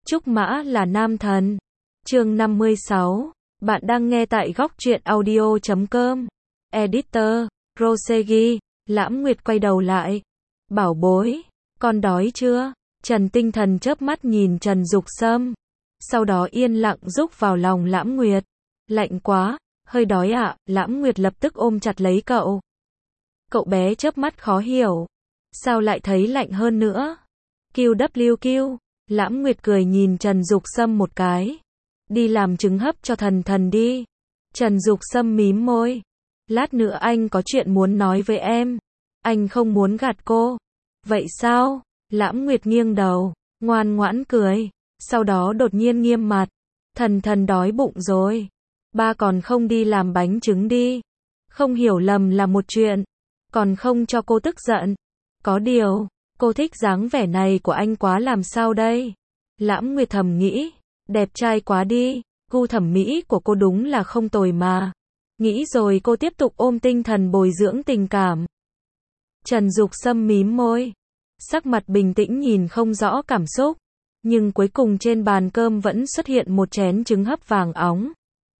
Trúc Mã là nam thần. Chương 56. Bạn đang nghe tại góc truyện audio.com. Editor, Rosegi. Lãm Nguyệt quay đầu lại. Bảo bối, con đói chưa? Trần Tinh Thần chớp mắt nhìn Trần Dục Sâm. Sau đó yên lặng rúc vào lòng Lãm Nguyệt. Lạnh quá, hơi đói ạ. Lãm Nguyệt lập tức ôm chặt lấy cậu. Cậu bé chớp mắt khó hiểu. Sao lại thấy lạnh hơn nữa? QWQ. Lãm Nguyệt cười nhìn Trần Dục Sâm một cái. Đi làm trứng hấp cho thần thần đi. Trần Dục Sâm mím môi. Lát nữa anh có chuyện muốn nói với em. Anh không muốn gạt cô. Vậy sao? Lãm Nguyệt nghiêng đầu, ngoan ngoãn cười. Sau đó đột nhiên nghiêm mặt. Thần thần đói bụng rồi. Ba còn không đi làm bánh trứng đi. Không hiểu lầm là một chuyện. Còn không cho cô tức giận. Có điều, cô thích dáng vẻ này của anh quá làm sao đây? Lãm Nguyệt thầm nghĩ. Đẹp trai quá đi. Gu thẩm mỹ của cô đúng là không tồi mà. Nghĩ rồi cô tiếp tục ôm tinh thần bồi dưỡng tình cảm. Trần Dục Sâm mím môi. Sắc mặt bình tĩnh nhìn không rõ cảm xúc. Nhưng cuối cùng trên bàn cơm vẫn xuất hiện một chén trứng hấp vàng óng.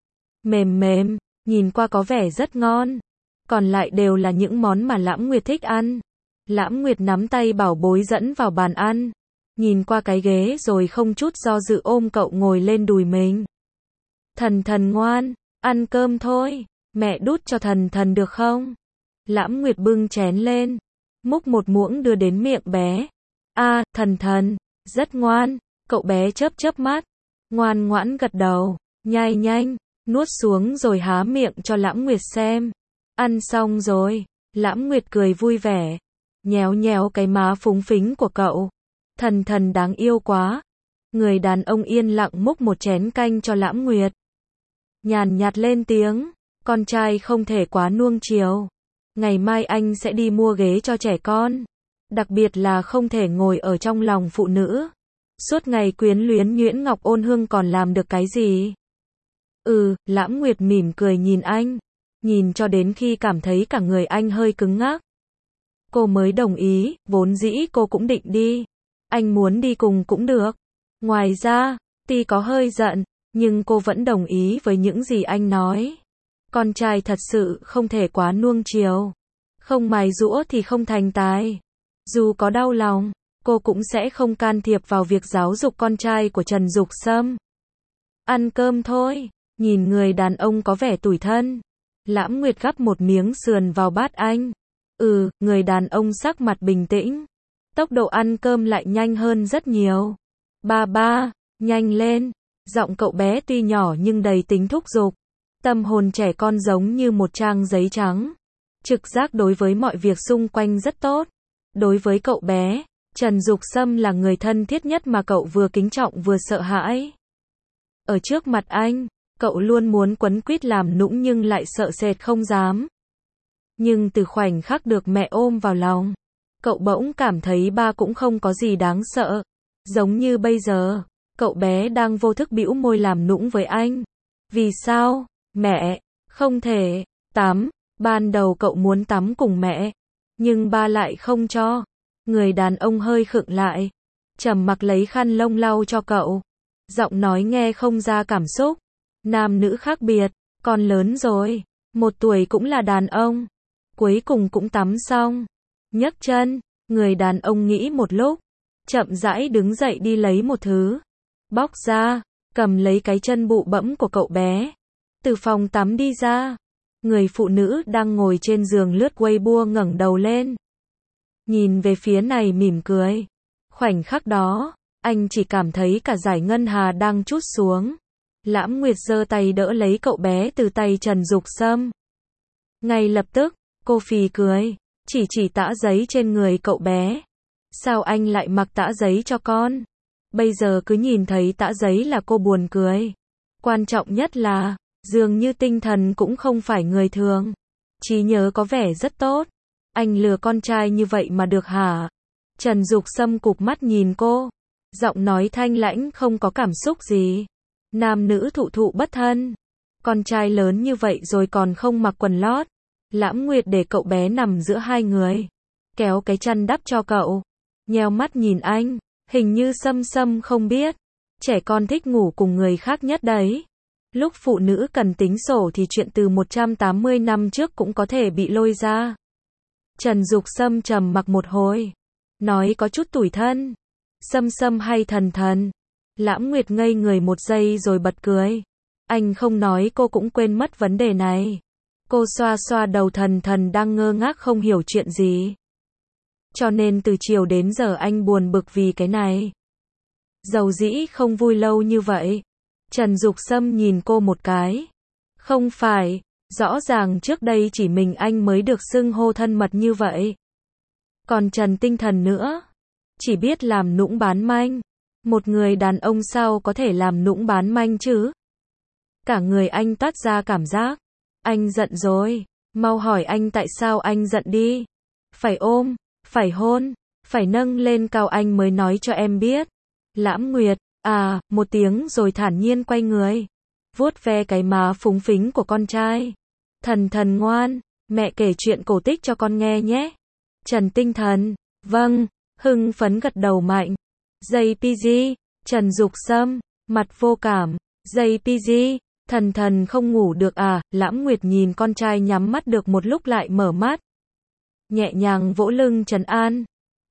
Mềm mềm, nhìn qua có vẻ rất ngon. Còn lại đều là những món mà Lãm Nguyệt thích ăn. Lãm Nguyệt nắm tay bảo bối dẫn vào bàn ăn. Nhìn qua cái ghế rồi không chút do dự ôm cậu ngồi lên đùi mình. Thần thần ngoan, ăn cơm thôi. Mẹ đút cho thần thần được không? Lãm Nguyệt bưng chén lên. Múc một muỗng đưa đến miệng bé. Thần thần, rất ngoan. Cậu bé chớp chớp mắt. Ngoan ngoãn gật đầu. Nhai nhanh, nuốt xuống rồi há miệng cho Lãm Nguyệt xem. Ăn xong rồi. Lãm Nguyệt cười vui vẻ. Nhéo nhéo cái má phúng phính của cậu. Thần thần đáng yêu quá. Người đàn ông yên lặng múc một chén canh cho Lãm Nguyệt. Nhàn nhạt lên tiếng. Con trai không thể quá nuông chiều. Ngày mai anh sẽ đi mua ghế cho trẻ con. Đặc biệt là không thể ngồi ở trong lòng phụ nữ. Suốt ngày quyến luyến nhuyễn ngọc ôn hương còn làm được cái gì? Lãm Nguyệt mỉm cười nhìn anh. Nhìn cho đến khi cảm thấy cả người anh hơi cứng ngắc. Cô mới đồng ý, vốn dĩ cô cũng định đi. Anh muốn đi cùng cũng được. Ngoài ra, tuy có hơi giận, nhưng cô vẫn đồng ý với những gì anh nói. Con trai thật sự không thể quá nuông chiều. Không mài giũa thì không thành tài. Dù có đau lòng, cô cũng sẽ không can thiệp vào việc giáo dục con trai của Trần Dục Sâm. Ăn cơm thôi. Nhìn người đàn ông có vẻ tủi thân. Lãm Nguyệt gắp một miếng sườn vào bát anh. Người đàn ông sắc mặt bình tĩnh. Tốc độ ăn cơm lại nhanh hơn rất nhiều. Ba, nhanh lên. Giọng cậu bé tuy nhỏ nhưng đầy tính thúc giục. Tâm hồn trẻ con giống như một trang giấy trắng. Trực giác đối với mọi việc xung quanh rất tốt. Đối với cậu bé, Trần Dục Sâm là người thân thiết nhất mà cậu vừa kính trọng vừa sợ hãi. Ở trước mặt anh, cậu luôn muốn quấn quýt làm nũng nhưng lại sợ sệt không dám. Nhưng từ khoảnh khắc được mẹ ôm vào lòng, cậu bỗng cảm thấy ba cũng không có gì đáng sợ. Giống như bây giờ, cậu bé đang vô thức bĩu môi làm nũng với anh. Vì sao? Mẹ, không thể. Tắm. Ban đầu cậu muốn tắm cùng mẹ, nhưng ba lại không cho. Người đàn ông hơi khựng lại, trầm mặc lấy khăn lông lau cho cậu. Giọng nói nghe không ra cảm xúc. Nam nữ khác biệt, con lớn rồi, 1 tuổi cũng là đàn ông. Cuối cùng cũng tắm xong. Nhấc chân, người đàn ông nghĩ một lúc, chậm rãi đứng dậy đi lấy một thứ. Bóc ra, cầm lấy cái chân bụ bẫm của cậu bé. Từ phòng tắm đi ra. Người phụ nữ đang ngồi trên giường lướt Weibo ngẩng đầu lên. Nhìn về phía này mỉm cười. Khoảnh khắc đó, anh chỉ cảm thấy cả dải ngân hà đang trút xuống. Lãm Nguyệt giơ tay đỡ lấy cậu bé từ tay Trần Dục Sâm. Ngay lập tức, cô phì cười, chỉ tã giấy trên người cậu bé. Sao anh lại mặc tã giấy cho con? Bây giờ cứ nhìn thấy tã giấy là cô buồn cười. Quan trọng nhất là, dường như tinh thần cũng không phải người thường. Trí nhớ có vẻ rất tốt. Anh lừa con trai như vậy mà được hả? Trần Dục Sâm cụp mắt nhìn cô. Giọng nói thanh lãnh không có cảm xúc gì. Nam nữ thụ thụ bất thân. Con trai lớn như vậy rồi còn không mặc quần lót. Lãm Nguyệt để cậu bé nằm giữa hai người. Kéo cái chăn đắp cho cậu. Nheo mắt nhìn anh. Hình như Sâm Sâm không biết. Trẻ con thích ngủ cùng người khác nhất đấy. Lúc phụ nữ cần tính sổ thì chuyện từ 180 năm trước cũng có thể bị lôi ra. Trần Dục Sâm trầm mặc một hồi. Nói có chút tủi thân. Sâm Sâm hay Thần Thần? Lãm Nguyệt ngây người một giây rồi bật cười. Anh không nói cô cũng quên mất vấn đề này. Cô xoa xoa đầu Thần Thần đang ngơ ngác không hiểu chuyện gì. Cho nên từ chiều đến giờ anh buồn bực vì cái này. Dầu dĩ không vui lâu như vậy. Trần Dục Sâm nhìn cô một cái. Không phải, rõ ràng trước đây chỉ mình anh mới được xưng hô thân mật như vậy. Còn Trần Tinh Thần nữa, chỉ biết làm nũng bán manh. Một người đàn ông sao có thể làm nũng bán manh chứ? Cả người anh toát ra cảm giác. Anh giận rồi, mau hỏi anh tại sao anh giận đi. Phải ôm, phải hôn, phải nâng lên cao anh mới nói cho em biết. Lãm Nguyệt, một tiếng rồi thản nhiên quay người. Vuốt ve cái má phúng phính của con trai. Thần Thần ngoan, mẹ kể chuyện cổ tích cho con nghe nhé. Trần Tinh Thần, vâng, hưng phấn gật đầu mạnh. JPG, Trần Dục Sâm, mặt vô cảm. JPG, Thần Thần không ngủ được à? Lãm Nguyệt nhìn con trai nhắm mắt được một lúc lại mở mắt. Nhẹ nhàng vỗ lưng trấn an.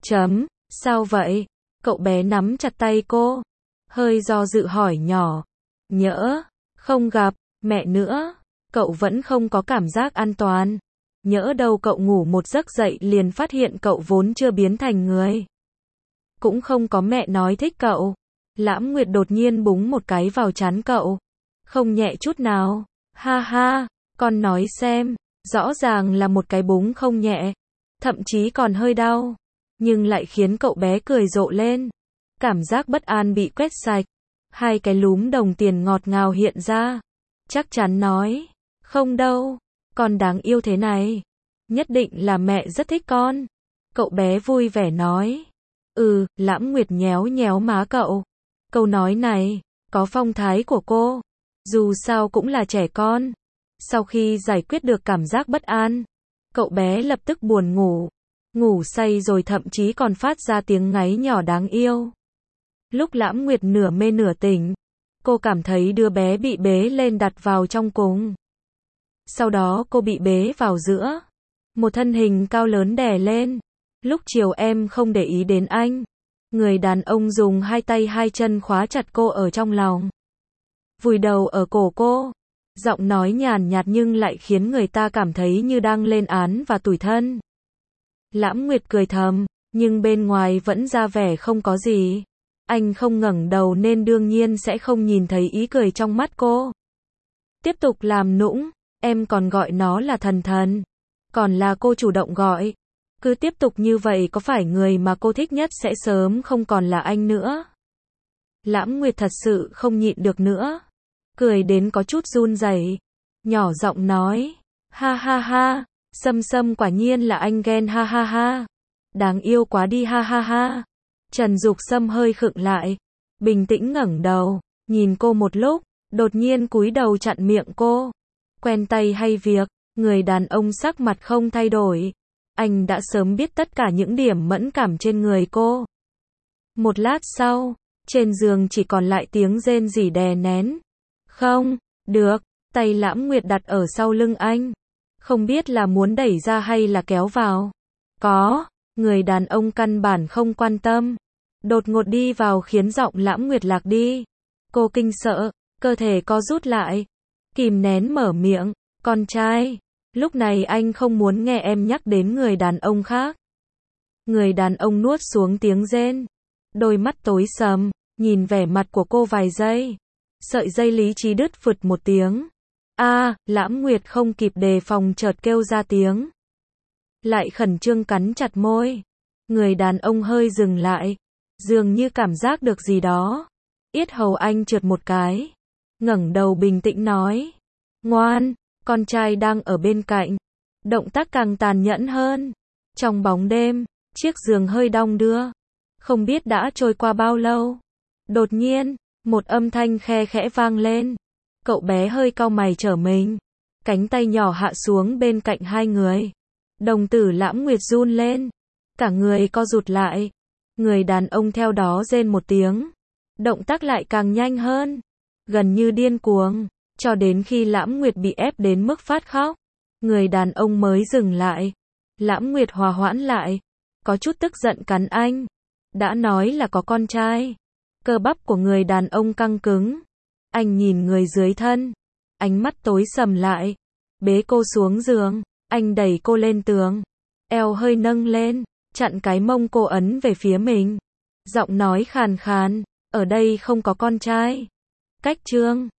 Sao vậy? Cậu bé nắm chặt tay cô. Hơi do dự hỏi nhỏ. Nhỡ, không gặp, mẹ nữa. Cậu vẫn không có cảm giác an toàn. Nhỡ đâu cậu ngủ một giấc dậy liền phát hiện cậu vốn chưa biến thành người. Cũng không có mẹ nói thích cậu. Lãm Nguyệt đột nhiên búng một cái vào trán cậu. Không nhẹ chút nào. Ha ha, con nói xem. Rõ ràng là một cái búng không nhẹ. Thậm chí còn hơi đau. Nhưng lại khiến cậu bé cười rộ lên. Cảm giác bất an bị quét sạch. Hai cái lúm đồng tiền ngọt ngào hiện ra. Chắc chắn nói. Không đâu. Con đáng yêu thế này. Nhất định là mẹ rất thích con. Cậu bé vui vẻ nói. Lãm Nguyệt nhéo nhéo má cậu. Câu nói này, có phong thái của cô. Dù sao cũng là trẻ con. Sau khi giải quyết được cảm giác bất an, cậu bé lập tức buồn ngủ. Ngủ say rồi thậm chí còn phát ra tiếng ngáy nhỏ đáng yêu. Lúc Lãm Nguyệt nửa mê nửa tỉnh, cô cảm thấy đứa bé bị bế lên đặt vào trong cùng. Sau đó cô bị bế vào giữa. Một thân hình cao lớn đè lên. Lúc chiều em không để ý đến anh. Người đàn ông dùng hai tay hai chân khóa chặt cô ở trong lòng. Vùi đầu ở cổ cô. Giọng nói nhàn nhạt nhưng lại khiến người ta cảm thấy như đang lên án và tủi thân. Lãm Nguyệt cười thầm, nhưng bên ngoài vẫn ra vẻ không có gì. Anh không ngẩng đầu nên đương nhiên sẽ không nhìn thấy ý cười trong mắt cô. Tiếp tục làm nũng, em còn gọi nó là Thần Thần. Còn là cô chủ động gọi. Cứ tiếp tục như vậy có phải người mà cô thích nhất sẽ sớm không còn là anh nữa? Lãm Nguyệt thật sự không nhịn được nữa. Cười đến có chút run rẩy. Nhỏ giọng nói. Ha ha ha. Sâm Sâm quả nhiên là anh ghen ha ha ha. Đáng yêu quá đi ha ha ha. Trần Dục Sâm hơi khựng lại. Bình tĩnh ngẩng đầu. Nhìn cô một lúc. Đột nhiên cúi đầu chặn miệng cô. Quen tay hay việc. Người đàn ông sắc mặt không thay đổi. Anh đã sớm biết tất cả những điểm mẫn cảm trên người cô. Một lát sau, trên giường chỉ còn lại tiếng rên rỉ đè nén. Không, được, tay Lãm Nguyệt đặt ở sau lưng anh. Không biết là muốn đẩy ra hay là kéo vào. Người đàn ông căn bản không quan tâm. Đột ngột đi vào khiến giọng Lãm Nguyệt lạc đi. Cô kinh sợ, cơ thể co rút lại. Kìm nén mở miệng, con trai. Lúc này anh không muốn nghe em nhắc đến người đàn ông khác. Người đàn ông nuốt xuống tiếng rên. Đôi mắt tối sầm, nhìn vẻ mặt của cô vài giây. Sợi dây lý trí đứt phụt một tiếng. Lãm Nguyệt không kịp đề phòng chợt kêu ra tiếng. Lại khẩn trương cắn chặt môi. Người đàn ông hơi dừng lại. Dường như cảm giác được gì đó. Yết hầu anh trượt một cái. Ngẩng đầu bình tĩnh nói. Ngoan. Con trai đang ở bên cạnh. Động tác càng tàn nhẫn hơn. Trong bóng đêm, chiếc giường hơi đong đưa. Không biết đã trôi qua bao lâu. Đột nhiên, một âm thanh khe khẽ vang lên. Cậu bé hơi cau mày trở mình. Cánh tay nhỏ hạ xuống bên cạnh hai người. Đồng tử Lãm Nguyệt run lên. Cả người co rụt lại. Người đàn ông theo đó rên một tiếng. Động tác lại càng nhanh hơn, gần như điên cuồng, cho đến khi Lãm Nguyệt bị ép đến mức phát khóc. Người đàn ông mới dừng lại. Lãm Nguyệt hòa hoãn lại, có chút tức giận cắn anh. Đã nói là có con trai. Cơ bắp của người đàn ông căng cứng. Anh nhìn người dưới thân, ánh mắt tối sầm lại. Bế cô xuống giường, anh đẩy cô lên tường, eo hơi nâng lên, chặn cái mông cô ấn về phía mình. Giọng nói khàn khàn, ở đây không có con trai. Cách Trương